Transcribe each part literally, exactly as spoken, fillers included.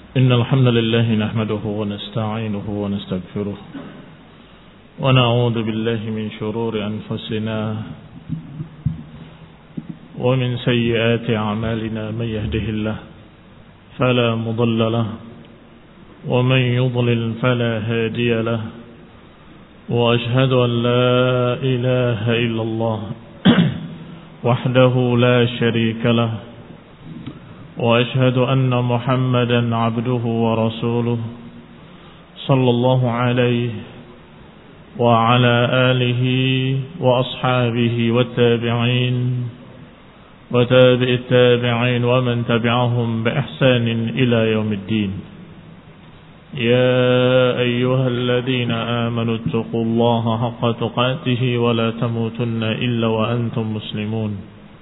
إن الحمد لله نحمده ونستعينه ونستغفره ونعوذ بالله من شرور أنفسنا ومن سيئات أعمالنا من يهده الله فلا مضل له ومن يضلل فلا هادي له وأشهد أن لا إله إلا الله وحده لا شريك له وأشهد أن محمدا عبده ورسوله صلى الله عليه وعلى آله وأصحابه والتابعين وتابع التابعين ومن تبعهم بإحسان إلى يوم الدين. يا أيها الذين آمنوا اتقوا الله حق تقاته ولا تموتن إلا وأنتم مسلمون.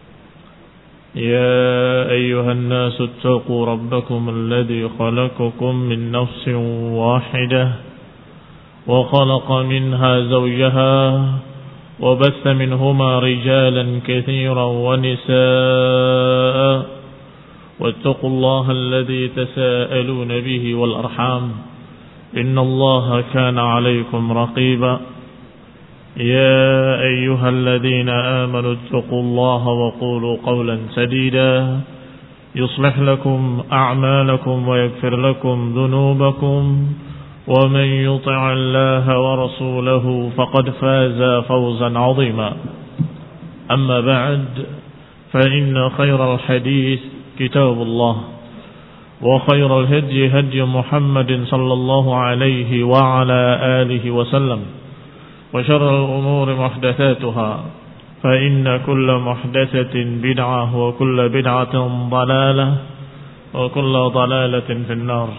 يا أيها الناس اتقوا ربكم الذي خلقكم من نفس واحدة وخلق منها زوجها وبث منهما رجالا كثيرا ونساء واتقوا الله الذي تساءلون به والأرحام إن الله كان عليكم رقيبا. يا أيها الذين آمنوا اتقوا الله وقولوا قولا سديدا يصلح لكم أعمالكم ويغفر لكم ذنوبكم ومن يطع الله ورسوله فقد فاز فوزا عظيما. أما بعد فإن خير الحديث كتاب الله وخير الهدي هدي محمد صلى الله عليه وعلى آله وسلم وشر الأمور محدثاتها فإن كل محدثة بدعة وكل بدعة ضلالة وكل ضلالة في النار.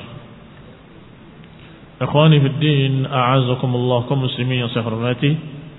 Ikhwani fi din, a'azakumullah, kaum muslimin yang saya hormati.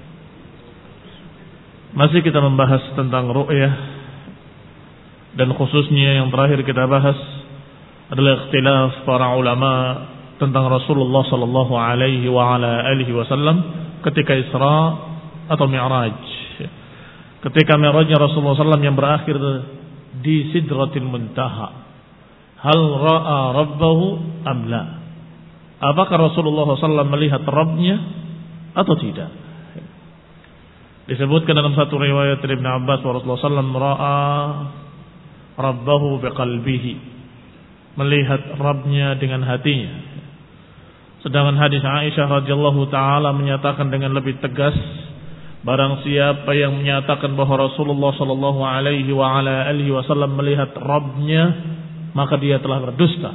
Masih kita membahas tentang ru'yah, dan khususnya yang terakhir kita bahas adalah ikhtilaf para ulama tentang Rasulullah sallallahu alaihi wa ala alihi wasallam ketika Isra atau Mi'raj. Ketika Mi'rajnya Rasulullah sallallahu alaihi wasallam yang berakhir di Sidratil Muntaha. Hal ra'a rabbahu am la? Apakah Rasulullah sallallahu alaihi wasallam melihat Rabbnya atau tidak? Disebutkan dalam satu riwayat dari Ibn Abbas bahwa Rasulullah sallallahu alaihi wasallam ra'a rabbahu biqalbihi, melihat Rabbnya dengan hatinya. Sedangkan hadis Aisyah radhiyallahu taala menyatakan dengan lebih tegas, barang siapa yang menyatakan bahwa Rasulullah sallallahu alaihi wa ala alihi wasallam melihat Rabbnya, maka dia telah berdusta.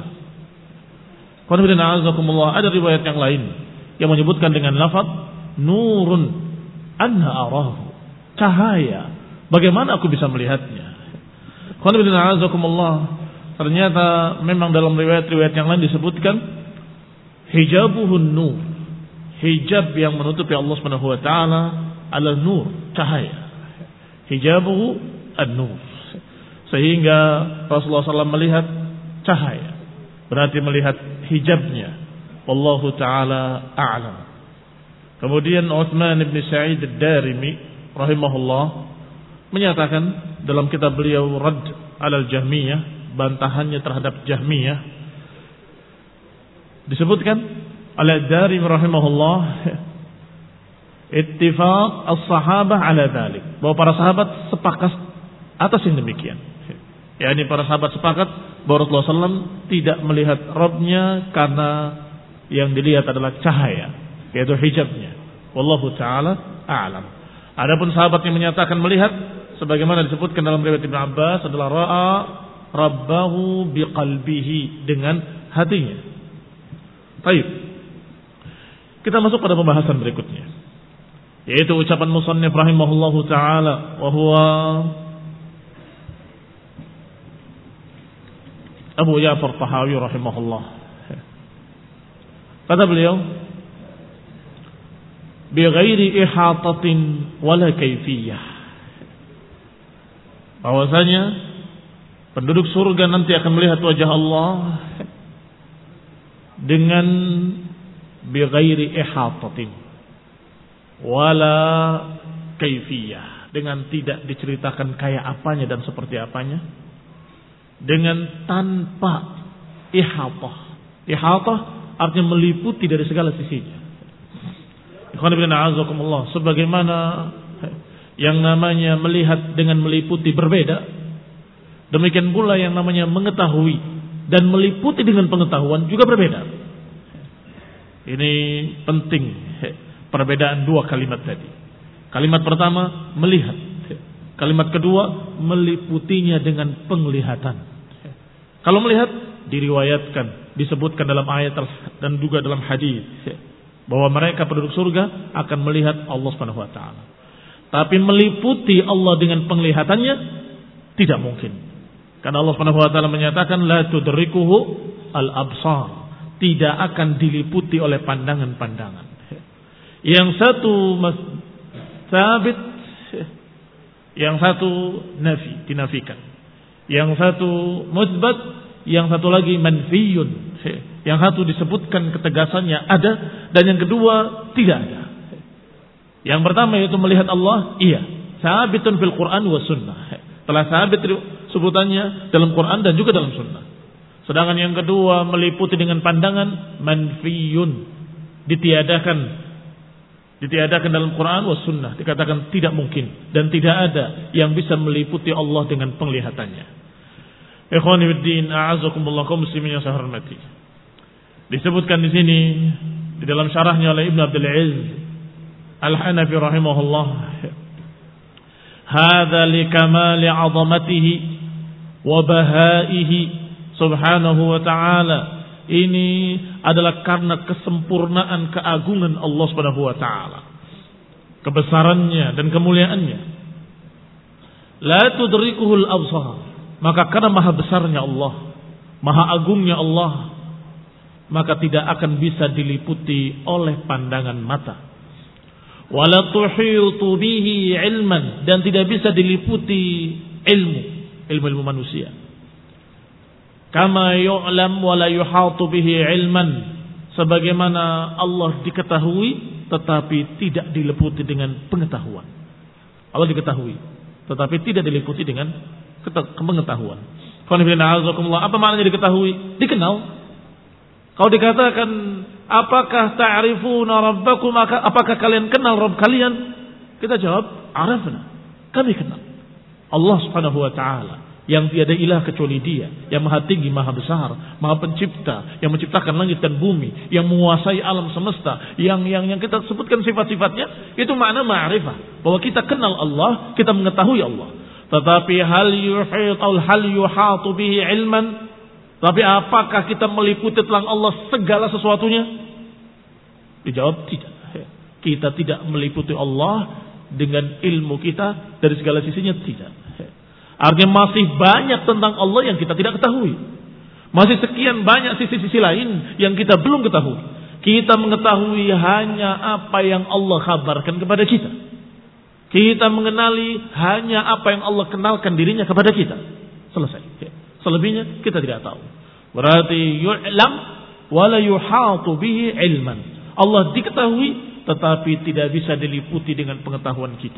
Ada riwayat yang lain yang menyebutkan dengan lafaz nurun anna arahu, cahaya, bagaimana aku bisa melihatnya. Ternyata memang dalam riwayat-riwayat yang lain disebutkan hijabuhun nur, hijab yang menutupi Allah Subhanahu wa taala adalah nur, cahaya. Hijabuhu an-nur. Sehingga Rasulullah sallallahu alaihi wasallam melihat cahaya, berarti melihat hijabnya. Wallahu taala a'lam. Kemudian Utsman bin Sa'id ad-Darimi rahimahullah menyatakan dalam kitab beliau Radd 'alal Jahmiyah, bantahannya terhadap Jahmiyah, disebutkan oleh Darimi rahimahullah ittifaq as-sahabah ala dzalik, bahwa para sahabat sepakat atas yang demikian. yakni para sahabat sepakat bahwa Rasulullah sallallahu alaihi wasallam tidak melihat Rabbnya karena yang dilihat adalah cahaya, yaitu hijabnya. Wallahu taala a'lam. Adapun sahabat yang menyatakan melihat, sebagaimana disebutkan dalam riwayat Ibnu Abbas, adalah ra'a rabbahu biqalbihi, dengan hatinya. Baik. Kita masuk pada pembahasan berikutnya, yaitu ucapan musannif rahimahullahu taala, wa huwa Abu Ja'far Tahawi rahimahullah. Kata beliau, bi ghairi ihatatin wala kaifiyah, bahwasanya penduduk surga nanti akan melihat wajah Allah dengan bi ghairi ihatatin wala kaifiyah, dengan tidak diceritakan kayak apanya dan seperti apanya, dengan tanpa ihatah, Ihatah artinya meliputi dari segala sisinya. Ikhwan fillah a'azakumullah, sebagaimana yang namanya melihat dengan meliputi berbeda, demikian pula yang namanya mengetahui dan meliputi dengan pengetahuan juga berbeda. Ini penting perbedaan dua kalimat tadi. Kalimat pertama melihat, kalimat kedua meliputinya dengan penglihatan. Kalau melihat diriwayatkan, disebutkan dalam ayat dan juga dalam hadis bahwa mereka penduduk surga akan melihat Allah Subhanahu wa taala. Tapi meliputi Allah dengan penglihatannya tidak mungkin. Karena Allah Subhanahu wa taala menyatakan la tudrikuhu al-absar, tidak akan diliputi oleh pandangan-pandangan. Yang satu sabit, yang satu nafi, dinafikan. Yang satu musbat, yang satu lagi manfiyun. Yang satu disebutkan ketegasannya ada, dan yang kedua tidak ada. Yang pertama yaitu melihat Allah, iya, sabitun fil Quran wa sunnah. Telah sabit sebutannya dalam Quran dan juga dalam sunnah. Sedangkan yang kedua meliputi dengan pandangan, manfiyun, ditiadakan, ditiadakan dalam Quran wa sunnah, dikatakan tidak mungkin dan tidak ada yang bisa meliputi Allah dengan penglihatannya. Ikhwani fiddin, a'azakumullah kaum muslimin yang saya hormati. Disebutkan di sini di dalam syarahnya oleh Ibnu Abdul Aziz Al-Hanafi rahimahullah, hadza likamali 'azamatihi wa bahaihi subhanahu wa ta'ala. Ini adalah karena kesempurnaan keagungan Allah Subhanahu wa taala, kebesarannya dan kemuliaannya. La tudrikuhul absar, maka karena maha besarnya Allah, maha agungnya Allah, maka tidak akan bisa diliputi oleh pandangan mata. Wala tuhitu bihi ilman, dan tidak bisa diliputi ilmu, ilmu-ilmu manusia. Kama yu'lam wa la yuhatu bihi ilman, sebagaimana Allah diketahui tetapi tidak diliputi dengan pengetahuan. Allah diketahui tetapi tidak diliputi dengan pengetahuan. Apa maknanya diketahui? Dikenal. Kalau dikatakan apakah ta'rifuna rabbakum, apakah kalian kenal Rabb kalian? Kita jawab, arafna, kami kenal Allah Subhanahu wa taala, yang tiada ilah kecuali Dia, yang maha tinggi, maha besar, maha pencipta, yang menciptakan langit dan bumi, yang menguasai alam semesta, yang yang yang kita sebutkan sifat-sifatnya. Itu makna ma'rifah, bahwa kita kenal Allah, kita mengetahui Allah. Tetapi hal yuhit atau hal yuhatu bihi ilman, tapi apakah kita meliputi tentang Allah segala sesuatunya? Dijawab tidak. Kita tidak meliputi Allah dengan ilmu kita dari segala sisinya, tidak. Artinya masih banyak tentang Allah yang kita tidak ketahui. Masih sekian banyak sisi-sisi lain yang kita belum ketahui. Kita mengetahui hanya apa yang Allah kabarkan kepada kita. Kita mengenali hanya apa yang Allah kenalkan dirinya kepada kita. Selesai. Selebihnya kita tidak tahu. Berarti yu'lam wa la yuhatu bihi ilman. Allah diketahui tetapi tidak bisa diliputi dengan pengetahuan kita.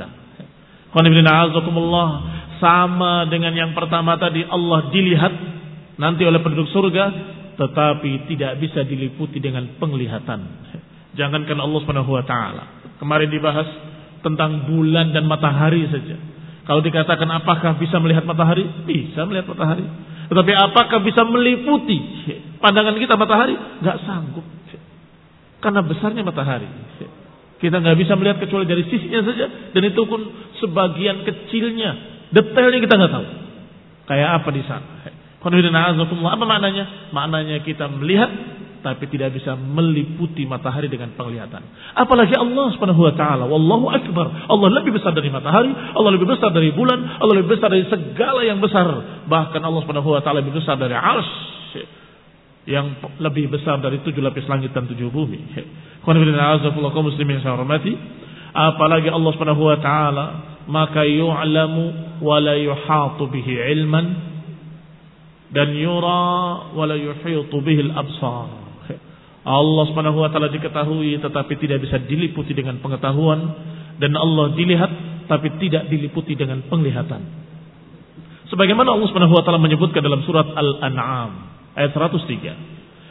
Sama dengan yang pertama tadi, Allah dilihat nanti oleh penduduk surga tetapi tidak bisa diliputi dengan penglihatan. Jangankan Allah Subhanahu wa taala. Kemarin dibahas tentang bulan dan matahari saja. Kalau dikatakan apakah bisa melihat matahari? Bisa melihat matahari. Tetapi apakah bisa meliputi pandangan kita matahari? Gak sanggup. Karena besarnya matahari. Kita gak bisa melihat kecuali dari sisinya saja. Dan itu pun sebagian kecilnya. Detailnya kita gak tahu. Kayak apa di sana. Apa maknanya? Maknanya kita melihat tapi tidak bisa meliputi matahari dengan penglihatan. Apalagi Allah Subhanahu wa taala. Wallahu akbar. Allah lebih besar dari matahari, Allah lebih besar dari bulan, Allah lebih besar dari segala yang besar. Bahkan Allah Subhanahu wa taala lebih besar dari arsy, yang lebih besar dari tujuh lapis langit dan tujuh bumi. Muslimin yang hormati, apalagi Allah Subhanahu wa taala, maka yu'lamu wa la yuhatu bihi ilman, dan yura wa la yuhitu bihi al-absar. Allah Subhanahu wa taala diketahui tetapi tidak bisa diliputi dengan pengetahuan, dan Allah dilihat tapi tidak diliputi dengan penglihatan. Sebagaimana Allah Subhanahu wa taala menyebutkan dalam surat Al-An'am ayat seratus tiga,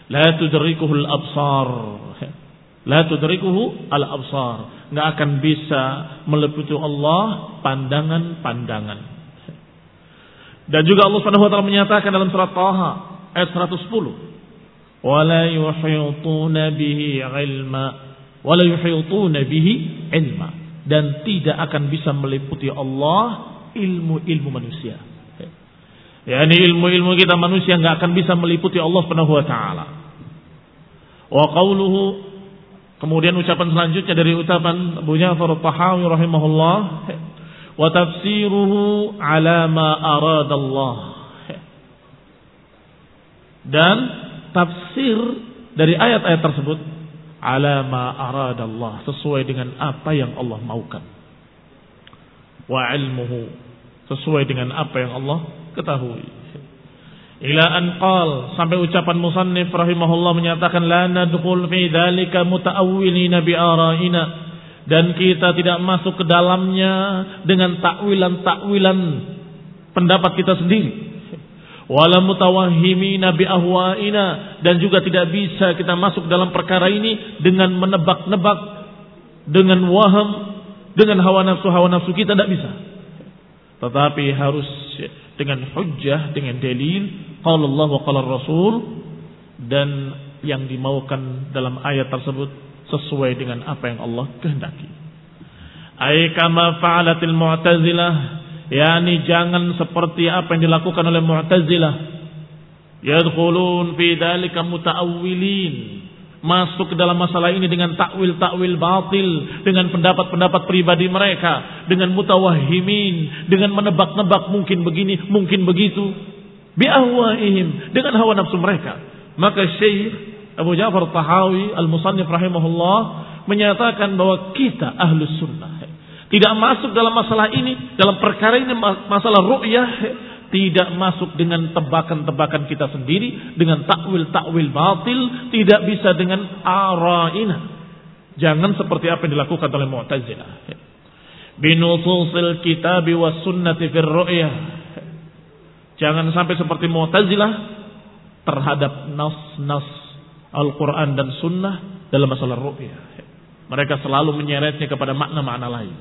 La tudrikuhul absar. La tudrikuhu al absar. Enggak akan bisa meliputi Allah pandangan-pandangan. Dan juga Allah Subhanahu wa taala menyatakan dalam surat Taha ayat seratus sepuluh, "Wa la yuhituna bihi ilma." Wa la yuhituna bihi ilma. Dan tidak akan bisa meliputi Allah ilmu-ilmu manusia. Yani ilmu-ilmu kita manusia enggak akan bisa meliputi Allah Subhanahu wa taala. Wa qauluhu, kemudian ucapan selanjutnya dari ucapan Abu Ja'far At-Tahawi rahimahullah, wa tafsiruhu ala ma aradallah. Dan tafsir dari ayat-ayat tersebut ala ma aradallah, sesuai dengan apa yang Allah maukan. Wa ilmuhu, sesuai dengan apa yang Allah ketahui. Ila an qal, sampai ucapan musannif rahimahullah menyatakan la nadkhul fi dzalika mutaawwilina bi ara'ina, dan kita tidak masuk ke dalamnya dengan takwilan-takwilan pendapat kita sendiri. Wala mutawahhimina bi ahwa'ina, dan juga tidak bisa kita masuk dalam perkara ini dengan menebak-nebak, dengan waham, dengan hawa nafsu hawa nafsu kita, tidak bisa. Tetapi harus dengan hujjah, dengan dalil, qala Allah wa qala Rasul, dan yang dimaukan dalam ayat tersebut sesuai dengan apa yang Allah kehendaki. Ay kama fa'alatil Mu'tazilah, yakni jangan seperti apa yang dilakukan oleh Mu'tazilah. Yadkhulun fi dzalika muta'awwilin, masuk ke dalam masalah ini dengan takwil-takwil batil, dengan pendapat-pendapat pribadi mereka, dengan mutawahhimin, dengan menebak-nebak mungkin begini, mungkin begitu, bi ahwaihim, dengan hawa nafsu mereka. Maka Syekh Abu Ja'far Tahawi Al-Musannif rahimahullah menyatakan bahwa kita Ahlus Sunnah tidak masuk dalam masalah ini, dalam perkara ini, masalah ru'yah, tidak masuk dengan tebakan-tebakan kita sendiri, dengan takwil-takwil batil, tidak bisa dengan ara'ina. Jangan seperti apa yang dilakukan oleh Mu'tazilah. Binususil kitabi was sunnati fir ru'yah. Jangan sampai seperti Mu'tazilah terhadap nas-nas Al-Quran dan Sunnah dalam masalah ru'yah. Mereka selalu menyeretnya kepada makna-makna lain.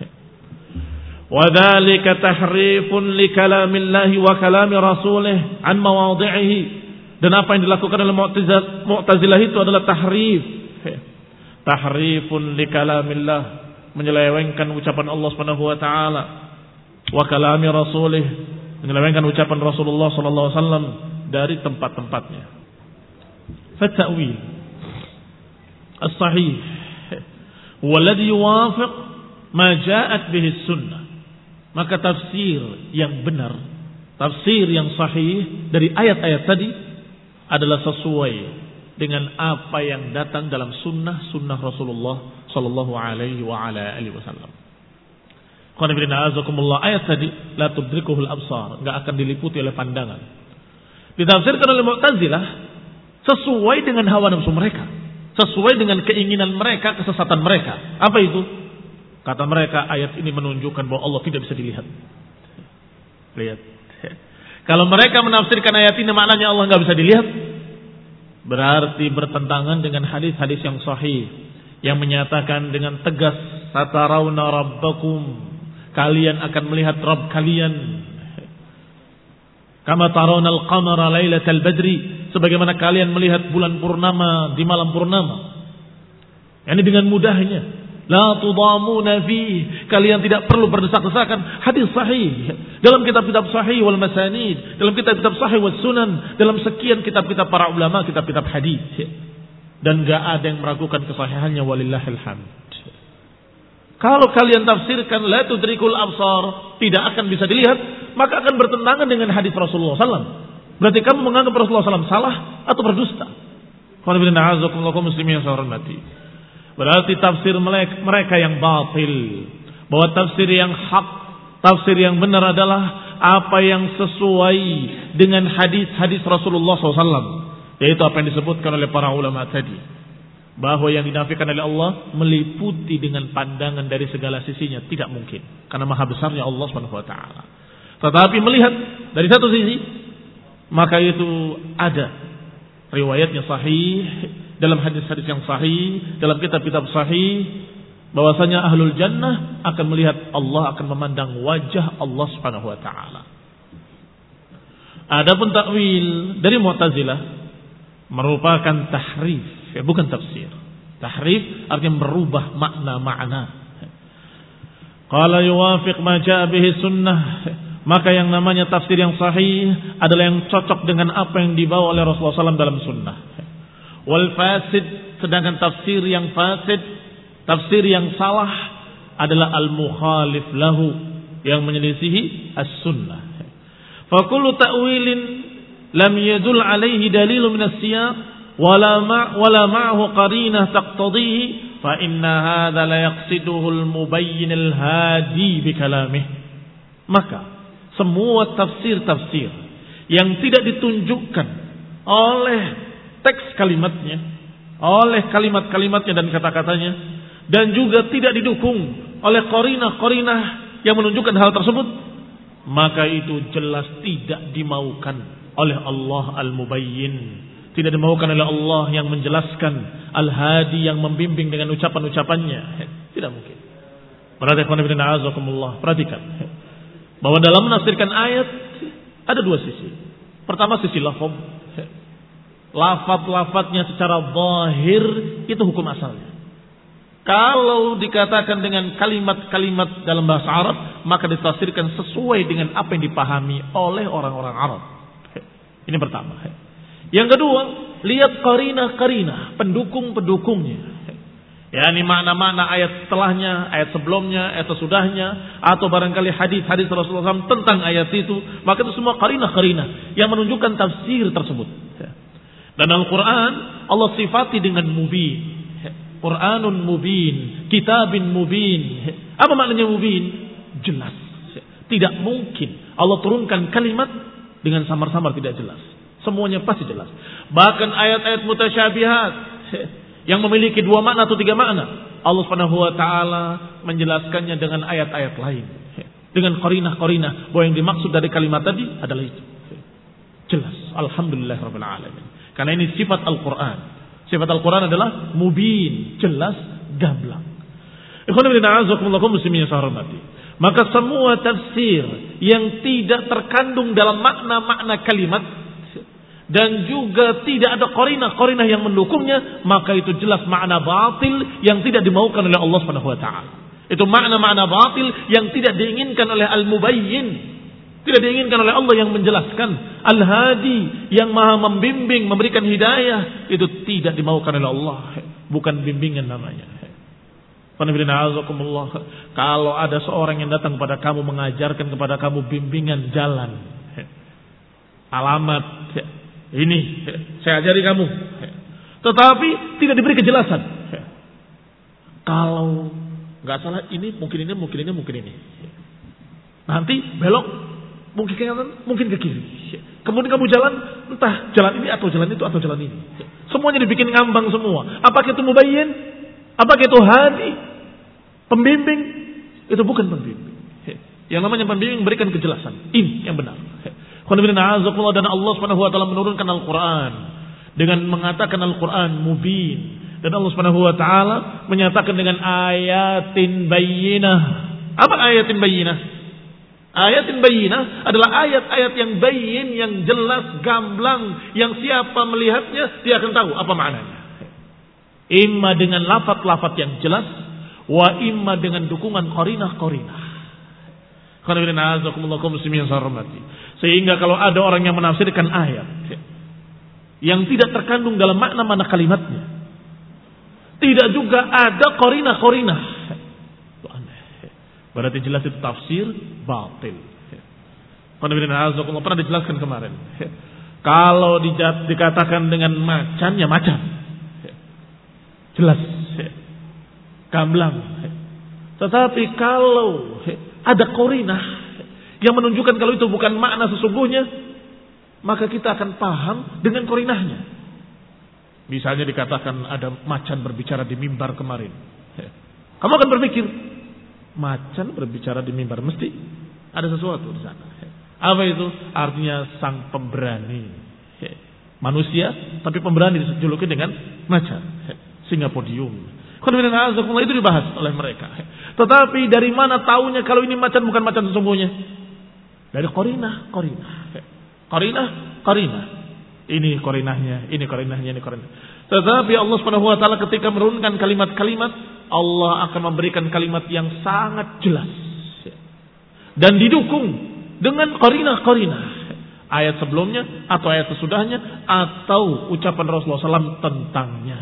وَذَلِكَ تَحْرِيفٌ لِكَلَامِ wa kalami rasulih an mawadhi'ihi. Dan apa yang dilakukan oleh Mu'tazilah itu adalah tahrif. Tahrifun likalamillah, menyelewengkan ucapan Allah Subhanahu wa taala, wa kalami rasulih, menyelewengkan ucapan Rasulullah sallallahu alaihi wasallam dari tempat-tempatnya. Fata'wil as-sahih huwa alladhi yuwafiq ma ja'at bihi as-sunnah. Maka tafsir yang benar, tafsir yang sahih dari ayat-ayat tadi adalah sesuai dengan apa yang datang dalam sunnah-sunnah Rasulullah sallallahu alaihi wa ala alihi wasallam. Qul inna azakumullah, ayat tadi la tudrikuhul absar, enggak akan diliputi oleh pandangan. Ditafsirkan oleh Mu'tazilah sesuai dengan hawa nafsu mereka, sesuai dengan keinginan mereka, kesesatan mereka. Apa itu? Kata mereka, ayat ini menunjukkan bahwa Allah tidak bisa dilihat. Lihat. Kalau mereka menafsirkan ayat ini maknanya Allah nggak bisa dilihat, berarti bertentangan dengan hadis-hadis yang sahih yang menyatakan dengan tegas, satarawna rabbakum, kalian akan melihat Rabb kalian. Kama tarawna al-qamara lailatal badri, sebagaimana kalian melihat bulan purnama di malam purnama. Yani dengan mudahnya. La tudamuna fi, kalian tidak perlu berdesak-desakan. Hadis sahih dalam kitab-kitab sahih wal masanid, dalam kitab-kitab sahih was sunan, dalam sekian kitab-kitab para ulama, kitab-kitab hadis, dan enggak ada yang meragukan kesahihannya, walillahil hamd. Kalau kalian tafsirkan la tudrikul absar, tidak akan bisa dilihat, maka akan bertentangan dengan hadis Rasulullah sallallahu alaihi wasallam. Berarti kamu menganggap Rasulullah sallallahu alaihi wasallam salah atau berdusta. Qul inna a'udzubillahi minal muslimin sarrati. Berarti tafsir mereka yang batil. Bahwa tafsir yang hak, tafsir yang benar adalah apa yang sesuai dengan hadis-hadis Rasulullah shallallahu alaihi wasallam. Yaitu apa yang disebutkan oleh para ulama tadi. Bahwa yang dinafikan oleh Allah meliputi dengan pandangan dari segala sisinya. Tidak mungkin. Karena maha besarnya Allah subhanahu wa taala. Tetapi melihat dari satu sisi, maka itu ada riwayatnya sahih, dalam hadis-hadis yang sahih, dalam kitab-kitab sahih, bahwasanya ahlul jannah akan melihat Allah, akan memandang wajah Allah Subhanahu wa taala. Adapun takwil dari Mu'tazilah merupakan tahrif, ya, bukan tafsir. Tahrif artinya merubah makna-makna. Qala yuwafiq ma jaa bihi sunnah, maka yang namanya tafsir yang sahih adalah yang cocok dengan apa yang dibawa oleh Rasulullah shallallahu alaihi wasallam dalam sunnah. Wal fasid, sedangkan tafsir yang fasid, tafsir yang salah adalah al-mukhalif lahu, yang menyelisihi as-sunnah. Fa kullu ta'wilin lam yadul alaihi dalilun min as-siyaq wala ma' wala ma'ahu qarinah taqtadihi fa inna hadza la yaqsiduhu al-mubayyin al-hadi bi kalamih. Maka semua tafsir-tafsir yang tidak ditunjukkan oleh teks kalimatnya, oleh kalimat-kalimatnya dan kata-katanya, dan juga tidak didukung oleh qarinah-qarinah yang menunjukkan hal tersebut, maka itu jelas tidak dimaukan oleh Allah al-mubayyin, tidak dimaukan oleh Allah yang menjelaskan, al-hadi yang membimbing dengan ucapan-ucapannya. Tidak mungkin. Perhatikan bahwa dalam menafsirkan ayat ada dua sisi. Pertama sisi lafaz. Lafaz-lafaznya secara zahir itu hukum asalnya. Kalau dikatakan dengan kalimat-kalimat dalam bahasa Arab, maka ditafsirkan sesuai dengan apa yang dipahami oleh orang-orang Arab. Ini pertama. Yang kedua, lihat qarinah-qarinah, pendukung-pendukungnya. Ya, ini makna-makna ayat setelahnya, ayat sebelumnya, ayat sesudahnya, atau barangkali hadis-hadis Rasulullah shallallahu alaihi wasallam tentang ayat itu, maka itu semua qarinah-qarinah yang menunjukkan tafsir tersebut. Dan Al-Quran Allah sifati dengan mubin. Quranun mubin, kitabin mubin. Apa maknanya mubin? Jelas. Tidak mungkin Allah turunkan kalimat dengan samar-samar tidak jelas. Semuanya pasti jelas. Bahkan ayat-ayat mutasyabihat yang memiliki dua makna atau tiga makna, Allah Subhanahu wa taala menjelaskannya dengan ayat-ayat lain. Dengan qarinah-qarinah bahwa yang dimaksud dari kalimat tadi adalah itu. Jelas. Alhamdulillahirabbil alamin. Karena ini sifat Al-Quran. Sifat Al-Quran adalah mubin, jelas, gamblang. Maka semua tafsir yang tidak terkandung dalam makna-makna kalimat dan juga tidak ada qarinah-qarinah yang mendukungnya, maka itu jelas makna batil yang tidak dimaukan oleh Allah Subhanahu wa taala. Itu makna-makna batil yang tidak diinginkan oleh al-mubayyin. Tidak diinginkan oleh Allah yang menjelaskan. Al-hadi yang maha membimbing, memberikan hidayah. Itu tidak dimaukan oleh Allah. Bukan bimbingan namanya. Kalau ada seorang yang datang kepada kamu, mengajarkan kepada kamu bimbingan jalan, alamat, ini saya ajari kamu, tetapi tidak diberi kejelasan. Kalau nggak salah ini mungkin ini, mungkin ini, mungkin ini. Nanti belok, mungkin ke kanan, mungkin ke kiri. Kemudian kamu jalan, entah jalan ini atau jalan itu atau jalan ini. Semuanya dibikin ngambang semua. Apakah itu mubayyin? Apakah itu hadi? Pembimbing? Itu bukan pembimbing. Yang namanya pembimbing memberikan kejelasan. Ini yang benar. Dan Allah Subhanahu wa taala menurunkan Al-Quran dengan mengatakan Al-Quran mubin. Dan Allah Subhanahu wa taala menyatakan dengan ayatin bayyinah. Apa ayatin bayyinah? Ayatin bayyinah adalah ayat-ayat yang bayyin, yang jelas, gamblang, yang siapa melihatnya dia akan tahu apa maknanya. Imma dengan lafaz-lafaz yang jelas, wa imma dengan dukungan qarinah-qarinah. Sehingga kalau ada orang yang menafsirkan ayat yang tidak terkandung dalam makna-makna kalimatnya, tidak juga ada qarinah-qarinah, berarti jelas itu tafsir batil. Pernah dijelaskan kemarin. Kalau dikatakan dengan macan, ya macan. Jelas. Gamblang. Tetapi kalau ada qarinah yang menunjukkan kalau itu bukan makna sesungguhnya, maka kita akan paham dengan qarinahnya. Misalnya dikatakan ada macan berbicara di mimbar kemarin. Kamu akan berpikir, macan berbicara di mimbar, mesti ada sesuatu di sana. Apa itu? Artinya sang pemberani Manusia, tapi pemberani dijuluki dengan macan. Singa podium. Itu dibahas oleh mereka. Tetapi dari mana taunya kalau ini macan bukan macan sesungguhnya? Dari qarinah, qarinah. Qarinah, qarinah. Ini qarinahnya, ini qarinahnya, ini qarinah. Tetapi Allah Subhanahu wa taala ketika menurunkan kalimat-kalimat, Allah akan memberikan kalimat yang sangat jelas dan didukung dengan qarinah-qarinah. Ayat sebelumnya atau ayat sesudahnya atau ucapan Rasulullah shallallahu alaihi wasallam tentangnya.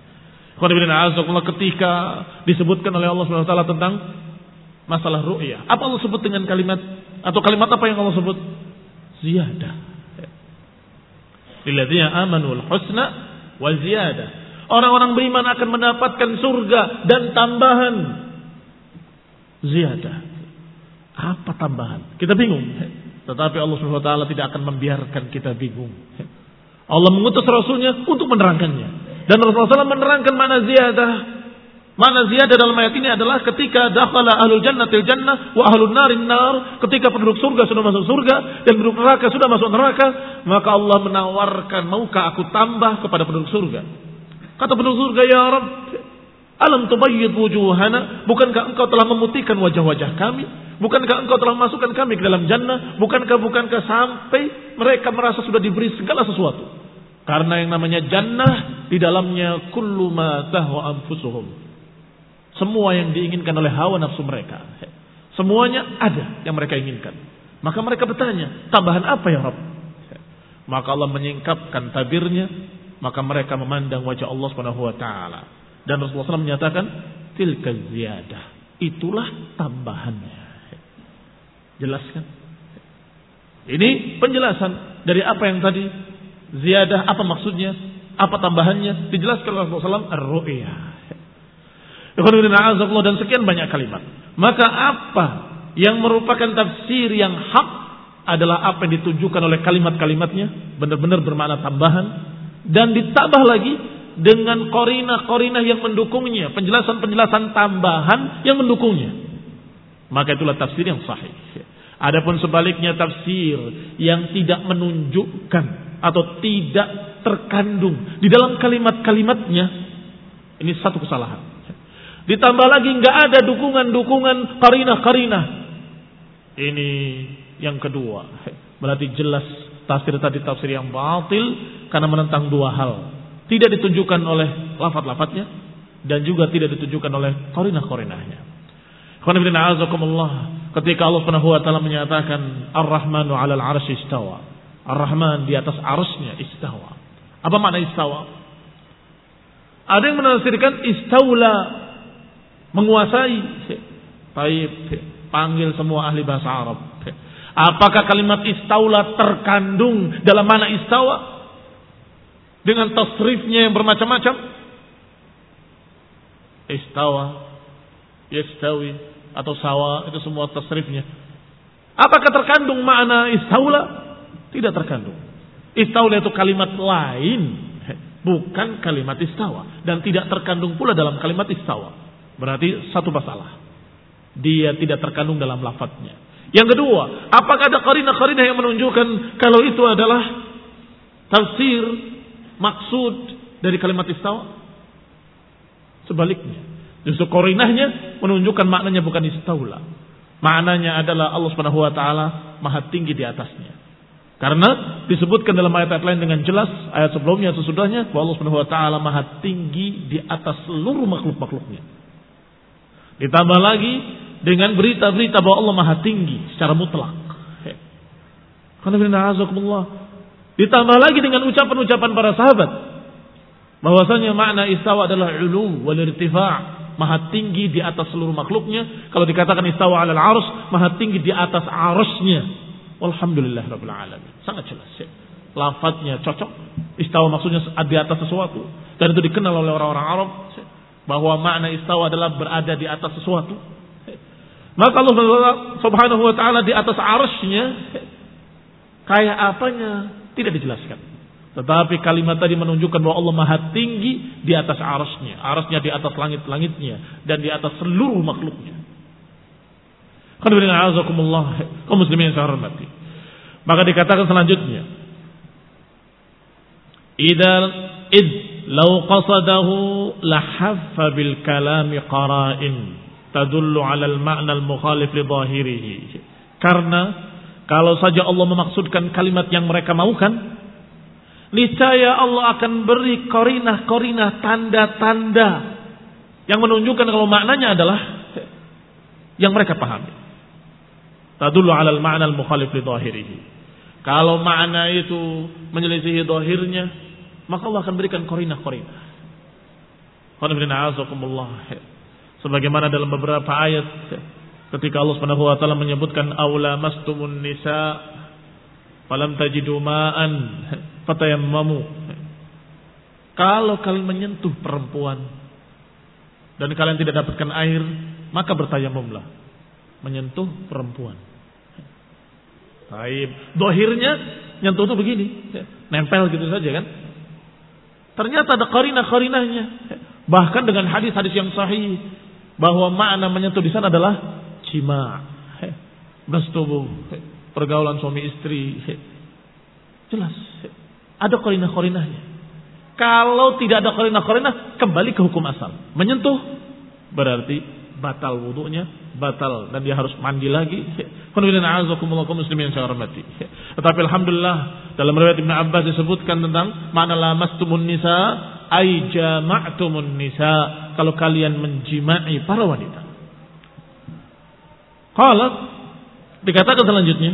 Ketika disebutkan oleh Allah Subhanahu wa taala tentang masalah ru'yah, apa Allah sebut dengan kalimat atau kalimat apa yang Allah sebut? Ziyadah. Lilladzina amanu al-husna wa ziyadah. Orang-orang beriman akan mendapatkan surga dan tambahan ziyadah. Apa tambahan? Kita bingung. Tetapi Allah Subhanahu wa taala tidak akan membiarkan kita bingung. Allah mengutus Rasulnya untuk menerangkannya. Dan Rasulullah shallallahu alaihi wasallam menerangkan mana ziyadah. Mana ziyadah dalam ayat ini adalah ketika dakhala ahlul jannatil jannah wa ahlun narin nar. Ketika penduduk surga sudah masuk surga dan penduduk neraka sudah masuk neraka, maka Allah menawarkan, maukah aku tambah kepada penduduk surga? Kata penduduk surga, ya Rabb, alam tubayyid wujuhana? Bukankah engkau telah memutihkan wajah-wajah kami? Bukankah engkau telah masukkan kami ke dalam jannah? Bukankah bukankah sampai mereka merasa sudah diberi segala sesuatu? Karena yang namanya jannah di dalamnya kullu ma tahwa anfusuhum. Semua yang diinginkan oleh hawa nafsu mereka. Semuanya ada yang mereka inginkan. Maka mereka bertanya, tambahan apa ya Rabb? Maka Allah menyingkapkan tabirnya, maka mereka memandang wajah Allah Subhanahu wa taala. Dan Rasulullah shallallahu alaihi wasallam menyatakan, tilka ziyadah. Itulah tambahannya. Jelas kan? Ini penjelasan dari apa yang tadi ziyadah, apa maksudnya, apa tambahannya, dijelaskan oleh Rasulullah shallallahu alaihi wasallam ar-ru'yah. Dan sekian banyak kalimat. Maka apa yang merupakan tafsir yang hak adalah apa yang ditujukan oleh kalimat-kalimatnya, benar-benar bermakna tambahan, dan ditambah lagi dengan qarinah-qarinah yang mendukungnya, penjelasan-penjelasan tambahan yang mendukungnya. Maka itulah tafsir yang sahih. Adapun sebaliknya tafsir yang tidak menunjukkan atau tidak terkandung di dalam kalimat-kalimatnya, ini satu kesalahan. Ditambah lagi nggak ada dukungan-dukungan qarinah-qarinah. Ini yang kedua. Berarti jelas tafsir tadi tafsir yang batil karena menentang dua hal. Tidak ditunjukkan oleh lafaz-lafaznya dan juga tidak ditunjukkan oleh qarinah-qarinahnya. Ketika Allah Subhanahu wa taala menyatakan Ar-Rahmanu 'alal 'arsy istawa. Ar-Rahman di atas arsy-Nya istawa. Apa makna istawa? Ada yang menafsirkan istaula, menguasai. Baik, panggil semua ahli bahasa Arab. Apakah kalimat istaula terkandung dalam makna istawa dengan tasrifnya yang bermacam-macam? Istawa, yastawi atau sawa, itu semua tasrifnya. Apakah terkandung makna istaula? Tidak terkandung. Istaula itu kalimat lain, bukan kalimat istawa, dan tidak terkandung pula dalam kalimat istawa. Berarti satu masalah, dia tidak terkandung dalam lafadznya. Yang kedua, apakah ada qarinah-qarinah yang menunjukkan kalau itu adalah tafsir maksud dari kalimat istawa? Sebaliknya, justru qarinahnya menunjukkan maknanya bukan istaula. Maknanya adalah Allah Subhanahu wa taala maha tinggi di atasnya. Karena disebutkan dalam ayat-ayat lain dengan jelas, ayat sebelumnya sesudahnya, bahwa Allah Subhanahu wa taala maha tinggi di atas seluruh makhluk-makhluknya. Ditambah lagi dengan berita-berita bahwa Allah maha tinggi secara mutlak. Ditambah lagi dengan ucapan-ucapan para sahabat bahwasanya makna istawa adalah ulu wal irtifa', maha tinggi di atas seluruh makhluknya. Kalau dikatakan istawa 'alal 'arsy, maha tinggi di atas 'arsy-Nya. Walhamdulillah rabbil alamin. Sangat jelas ya. Lafadznya cocok. Istawa maksudnya di atas sesuatu, dan itu dikenal oleh orang-orang Arab bahwa makna istawa adalah berada di atas sesuatu. Maka Allah Subhanahu wa taala di atas 'arsy-Nya kayak apanya tidak dijelaskan. Tetapi kalimat tadi menunjukkan bahwa Allah maha tinggi di atas 'arsy-Nya. 'Arsy-Nya di atas langit-langitnya dan di atas seluruh makhluknya. Kaum muslimin yang saya hormati. Maka dikatakan selanjutnya, Idza id law qasadahu lahaffa bil kalami qara'in tadullu 'ala al-ma'na al-mukhalif li dhahirihi. Karena kalau saja Allah memaksudkan kalimat yang mereka maukan, niscaya Allah akan beri korinah-korinah, tanda-tanda yang menunjukkan kalau maknanya adalah yang mereka pahami. Tadullu 'ala al-ma'na al-mukhalif li dhahirihi. Kalau makna itu menyelisihi zahirnya, maka Allah akan berikan korinah-korinah. Sebagaimana dalam beberapa ayat ketika Allah Subhanahu wa taala menyebutkan aula mastumun nisa falam tajidu ma'an fatayammamu. Kalau kalian menyentuh perempuan dan kalian tidak dapatkan air, maka bertayamumlah. Menyentuh perempuan. Baik, dohirnya nyentuh itu begini, nempel gitu saja kan? Ternyata ada qarinah-qarinahnya. Bahkan dengan hadis-hadis yang sahih bahwa makna menyentuh di sana adalah jima', bersetubuh, pergaulan suami istri. Jelas, ada qarinah-qarinahnya. Kalau tidak ada qarinah-qarinah, kembali ke hukum asal. Menyentuh berarti batal wudunya, batal dan dia harus mandi lagi. Tetapi alhamdulillah dalam riwayat Ibnu Abbas disebutkan tentang makna lamastumun nisa ay jama'tumun nisa, kalau kalian menjimai para wanita. Qala, dikatakan selanjutnya,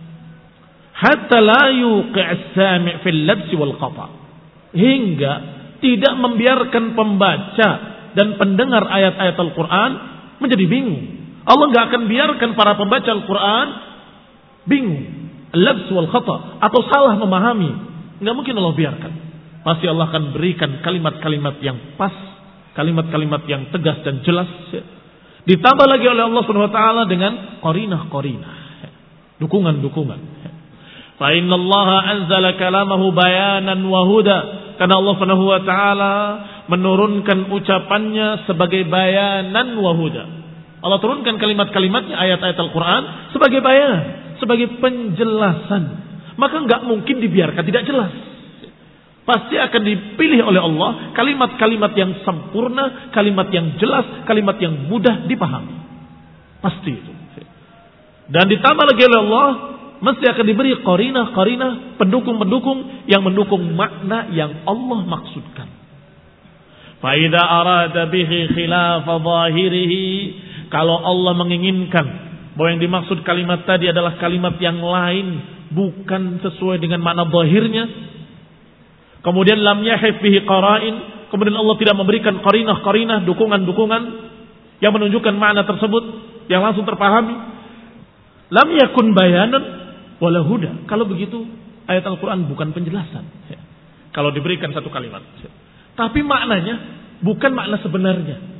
hatta la yuqi' as-sami' fil labs wal qata', hingga tidak membiarkan pembaca dan pendengar ayat-ayat Al-Quran menjadi bingung. Allah nggak akan biarkan para pembaca Al-Quran bingung, labs wal khata, atau salah memahami. Nggak mungkin Allah biarkan. Pasti Allah akan berikan kalimat-kalimat yang pas, kalimat-kalimat yang tegas dan jelas. Ditambah lagi oleh Allah Subhanahu wa taala dengan qarinah-qarinah, dukungan-dukungan. Fa innallaha anzala kalamahu bayanan wa huda. Karena Allah Subhanahu wa taala menurunkan ucapannya sebagai bayanan wa huda. Allah turunkan kalimat-kalimatnya, ayat-ayat Al-Quran sebagai bayan, sebagai penjelasan. Maka enggak mungkin dibiarkan tidak jelas. Pasti akan dipilih oleh Allah kalimat-kalimat yang sempurna, kalimat yang jelas, kalimat yang mudah dipahami. Pasti itu. Dan ditambah lagi oleh Allah, mesti akan diberi qarinah-qarinah, pendukung-pendukung yang mendukung makna yang Allah maksudkan. Fa idza arada bihi khilafa zahirihi, kalau Allah menginginkan bahwa yang dimaksud kalimat tadi adalah kalimat yang lain, bukan sesuai dengan makna zahirnya, kemudian lam yahif bihi qara'in, kemudian Allah tidak memberikan qarinah-qarinah, dukungan-dukungan yang menunjukkan makna tersebut yang langsung terpahami, lam yakun bayanan wala huda. Kalau begitu ayat Al-Quran bukan penjelasan. Kalau diberikan satu kalimat, tapi maknanya bukan makna sebenarnya.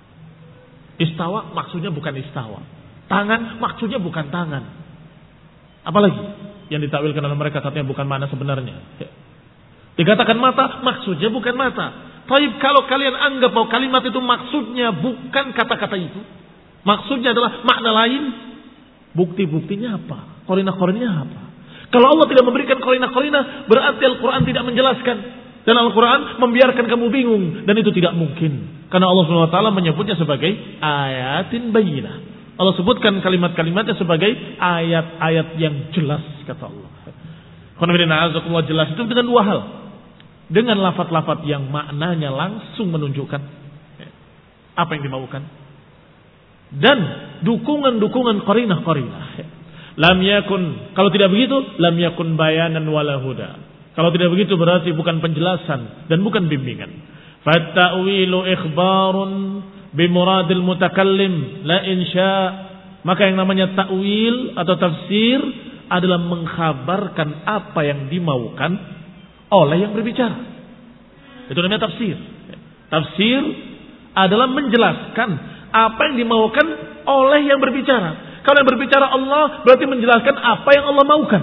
Istawa maksudnya bukan istawa. Tangan maksudnya bukan tangan. Apalagi yang ditakwilkan oleh mereka katanya bukan makna sebenarnya. Dikatakan mata maksudnya bukan mata. Tapi kalau kalian anggap bahwa kalimat itu maksudnya bukan kata-kata itu, maksudnya adalah makna lain, bukti-buktinya apa? Qarinah-qarinahnya apa? Kalau Allah tidak memberikan qarinah-qarinah, berarti Al-Quran tidak menjelaskan. Dan Al-Quran membiarkan kamu bingung. Dan itu tidak mungkin. Karena Allah subhanahu wa taala menyebutnya sebagai ayatin bayyinah. Allah sebutkan kalimat-kalimatnya sebagai ayat-ayat yang jelas, kata Allah. Qul jelas itu dengan dua hal. Dengan lafaz-lafaz yang maknanya langsung menunjukkan apa yang dimaukan. Dan dukungan-dukungan qarinah-qarinah. Lam yakun, kalau tidak begitu, lam yakun bayanan wala huda. Kalau tidak begitu berarti bukan penjelasan dan bukan bimbingan. Fatta'wilu ikhbarun bimuradil mutakallim la insya. Maka yang namanya ta'wil atau tafsir adalah mengkhabarkan apa yang dimaukan oleh yang berbicara. Itu namanya tafsir. Tafsir adalah menjelaskan apa yang dimaukan oleh yang berbicara. Kalau yang berbicara Allah berarti menjelaskan apa yang Allah maukan.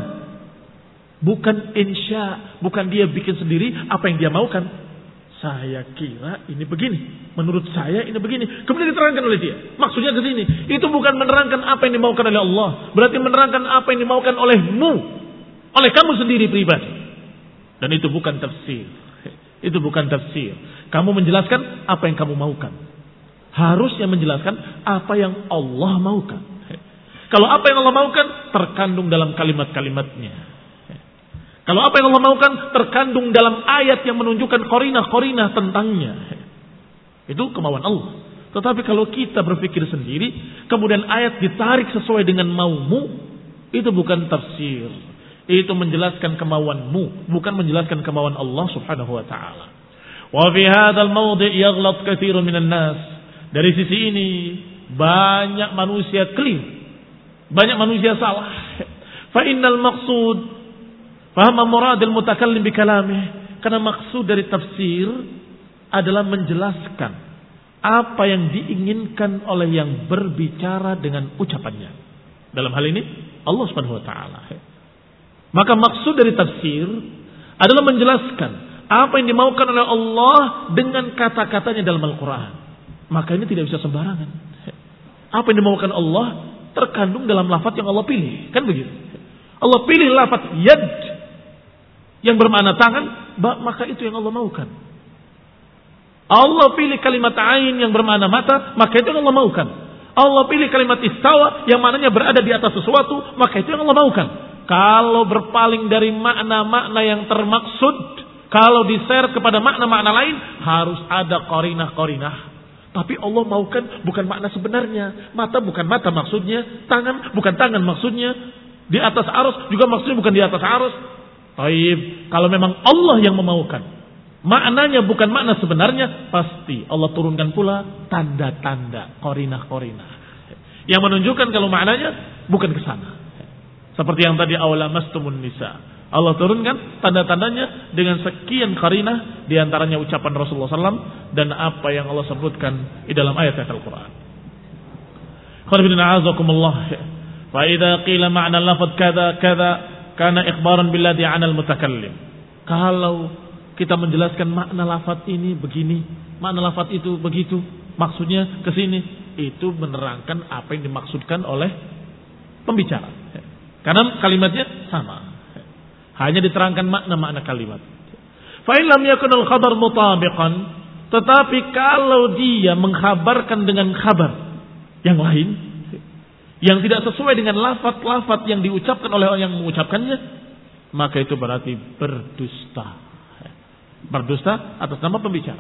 Bukan insya, bukan dia bikin sendiri apa yang dia maukan. Saya kira ini begini, menurut saya ini begini. Kemudian diterangkan oleh dia. Maksudnya ke sini. Itu bukan menerangkan apa yang dimaukan oleh Allah. Berarti menerangkan apa yang dimaukan olehmu, oleh kamu sendiri pribadi. Dan itu bukan tafsir. Itu bukan tafsir. Kamu menjelaskan apa yang kamu maukan. Harusnya menjelaskan apa yang Allah maukan. Kalau apa yang Allah maukan terkandung dalam kalimat-kalimatnya. Kalau apa yang Allah maukan terkandung dalam ayat yang menunjukkan qarinah-qarinah tentangnya. Itu kemauan Allah. Tetapi kalau kita berpikir sendiri, kemudian ayat ditarik sesuai dengan maumu, itu bukan tafsir. Itu menjelaskan kemauanmu, bukan menjelaskan kemauan Allah Subhanahu wa taala. Wa fi hadzal mawdi' yaghlat katsirun minan nas. Dari sisi ini banyak manusia keliru. Banyak manusia salah. Fa innal maqsud faham murad al-mutakallim bi kalamih. Karena maksud dari tafsir adalah menjelaskan apa yang diinginkan oleh yang berbicara dengan ucapannya. Dalam hal ini Allah Subhanahu wa taala. Maka maksud dari tafsir adalah menjelaskan apa yang dimaukan oleh Allah dengan kata-katanya dalam Al-Quran. Maka ini tidak bisa sembarangan. Apa yang dimaukan Allah terkandung dalam lafaz yang Allah pilih. Kan begitu. Allah pilih lafaz yad yang bermakna tangan, maka itu yang Allah maukan. Allah pilih kalimat ain yang bermakna mata, maka itu yang Allah maukan. Allah pilih kalimat istawa yang maknanya berada di atas sesuatu, maka itu yang Allah maukan. Kalau berpaling dari makna-makna yang termaksud, kalau diseret kepada makna-makna lain, harus ada qarinah-qarinah. Tapi Allah maukan bukan makna sebenarnya. Mata bukan mata maksudnya, tangan bukan tangan maksudnya, di atas arus juga maksudnya bukan di atas arus. Taib, kalau memang Allah yang memaukan, maknanya bukan makna sebenarnya, pasti Allah turunkan pula tanda-tanda, qarinah-qarinah yang menunjukkan kalau maknanya bukan ke sana. Seperti yang tadi awlamastumun nisa. Allah turunkan tanda-tandanya dengan sekian qarinah, di antaranya ucapan Rasulullah sallallahu alaihi wasallam dan apa yang Allah sebutkan di dalam ayat-ayat Al-Quran. Qul fa idza qila ma'na lafadz kadza kadza kana ikhbaran billadhi 'anal mutakallim. Kalau kita menjelaskan makna lafadz ini begini, makna lafadz itu begitu, maksudnya ke sini, itu menerangkan apa yang dimaksudkan oleh pembicara. Karena kalimatnya sama. Hanya diterangkan makna-makna kalimat. Fa in lam yakunul khabar mutabiqan, tetapi kalau dia mengkhabarkan dengan khabar yang lain yang tidak sesuai dengan lafaz-lafaz yang diucapkan oleh orang yang mengucapkannya, maka itu berarti berdusta. Berdusta atas nama pembicara.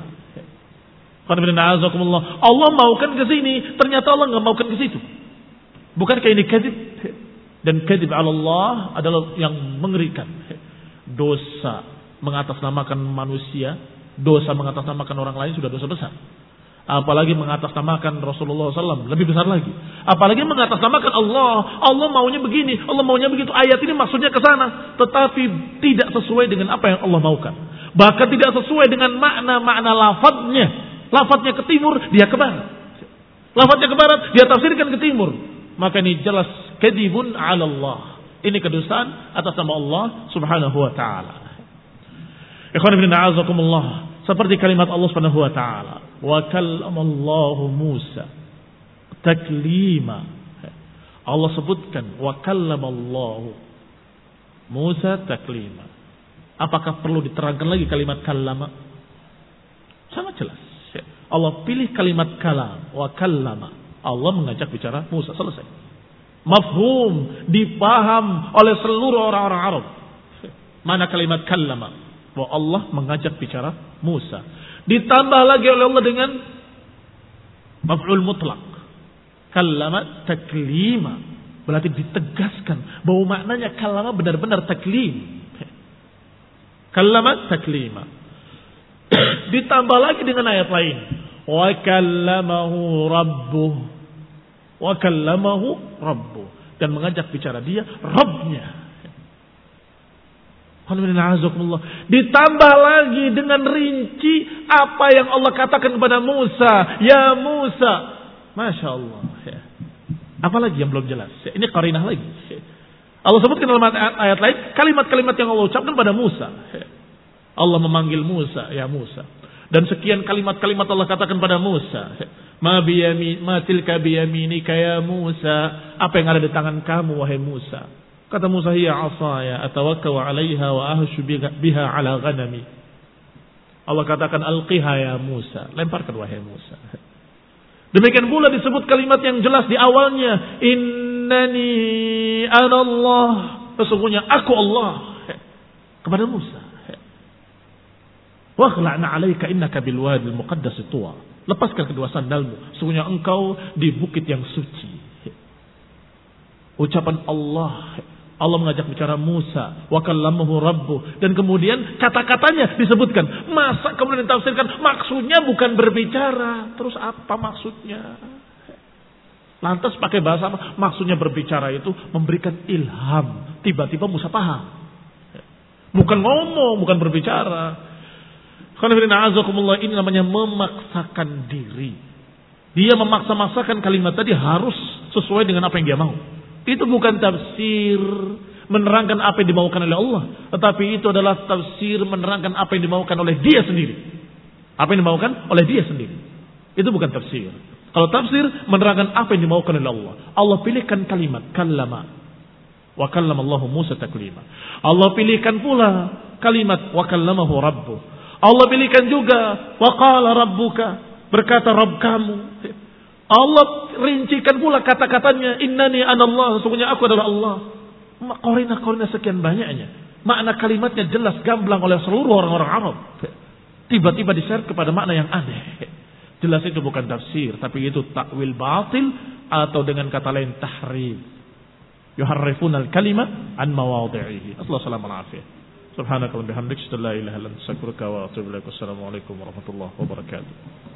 Allah maukan ke sini, ternyata Allah nggak maukan ke situ. Bukankah ini kadzib? Dan kadzib ala Allah adalah yang mengerikan. Dosa mengatasnamakan manusia, dosa mengatasnamakan orang lain sudah dosa besar. Apalagi mengatasnamakan Rasulullah sallallahu alaihi wasallam, lebih besar lagi. Apalagi mengatasnamakan Allah, Allah maunya begini, Allah maunya begitu. Ayat ini maksudnya ke sana, tetapi tidak sesuai dengan apa yang Allah maukan. Bahkan tidak sesuai dengan makna-makna lafadznya. Lafadznya ke timur, dia ke barat. Lafadznya ke barat, dia tafsirkan ke timur. Maka ini jelas kadzibun 'ala Allah. Ini kedustaan atas nama Allah Subhanahu wa taala. Ikhwan fillah a'azakumullah. Seperti kalimat Allah Subhanahu wa taala, wa kallamallahu Musa taklima. Allah sebutkan wa kallamallahu Musa taklima. Apakah perlu diterangkan lagi kalimat kallama? Sangat jelas. Allah pilih kalimat kalam, wa kallama. Allah mengajak bicara Musa, selesai. Mafhum, dipaham oleh seluruh orang-orang Arab. Mana kalimat kallama? Bahwa Allah mengajak bicara Musa. Ditambah lagi oleh Allah dengan maf'ul mutlak. Kallama taklima. Berarti ditegaskan bahwa maknanya kallama benar-benar taklim. Kallama taklima. Ditambah lagi dengan ayat lain. Wa kallamahu rabbuh. Wa kallamahu rabbuh. Dan mengajak bicara dia, Rabbnya. Ditambah lagi dengan rinci apa yang Allah katakan kepada Musa. Ya Musa. Masya Allah. Apalagi yang belum jelas. Ini qarinah lagi. Allah sebutkan dalam ayat lain kalimat-kalimat yang Allah ucapkan pada Musa. Allah memanggil Musa, ya Musa. Dan sekian kalimat-kalimat Allah katakan pada Musa. Ma biyami, ma tilka biyaminika ya Musa. Apa yang ada di tangan kamu wahai Musa? Kata Musa, hiya asaya atawakkau 'alaiha wa ahshu biha 'ala ghanami. Allah katakan, alqiha ya Musa, lemparkan wahai Musa. Demikian pula disebut kalimat yang jelas di awalnya, innani anallah, sesungguhnya aku Allah, kepada Musa. Wa khla'na 'alaika innaka bil wadi al muqaddas tuwa. Lepaskan kedua sandalmu, sesungguhnya engkau di bukit yang suci. Ucapan Allah, Allah mengajak bicara Musa, wa kallamahu rabbuh, dan kemudian kata-katanya disebutkan. Masa kemudian ditafsirkan maksudnya bukan berbicara? Terus apa maksudnya? Lantas pakai bahasa apa? Maksudnya berbicara itu memberikan ilham. Tiba-tiba Musa paham. Bukan ngomong, bukan berbicara. Ini namanya memaksakan diri. Dia memaksa-maksakan kalimat tadi harus sesuai dengan apa yang dia mau. Itu bukan tafsir menerangkan apa yang dimaukan oleh Allah, tetapi itu adalah tafsir menerangkan apa yang dimaukan oleh dia sendiri. Apa yang dimaukan oleh dia sendiri. Itu bukan tafsir. Kalau tafsir menerangkan apa yang dimaukan oleh Allah. Allah pilihkan kalimat kallama. Wa kallama Allahu Musa taklima. Allah pilihkan pula kalimat wa kallamahu rabbuh. Allah pilihkan juga wa qala rabbuka, berkata Rabb kamu. Allah rincikan pula kata-katanya, innani anallah, sesungguhnya aku adalah Allah. Korina-korina sekian banyaknya. Makna kalimatnya jelas gamblang oleh seluruh orang-orang Arab. Tiba-tiba diseret kepada makna yang aneh. Jelas itu bukan tafsir, tapi itu takwil batil, atau dengan kata lain tahrif. Yuharrifuna al-kalima an mawadhi'ihi. Assalamualaikum warahmatullahi wabarakatuh. Subhanakallahumma bihamdika, asyhadu an la ilaha illa anta, astaghfiruka wa atubu ilaik. Wassalamu alaikum warahmatullahi wabarakatuh.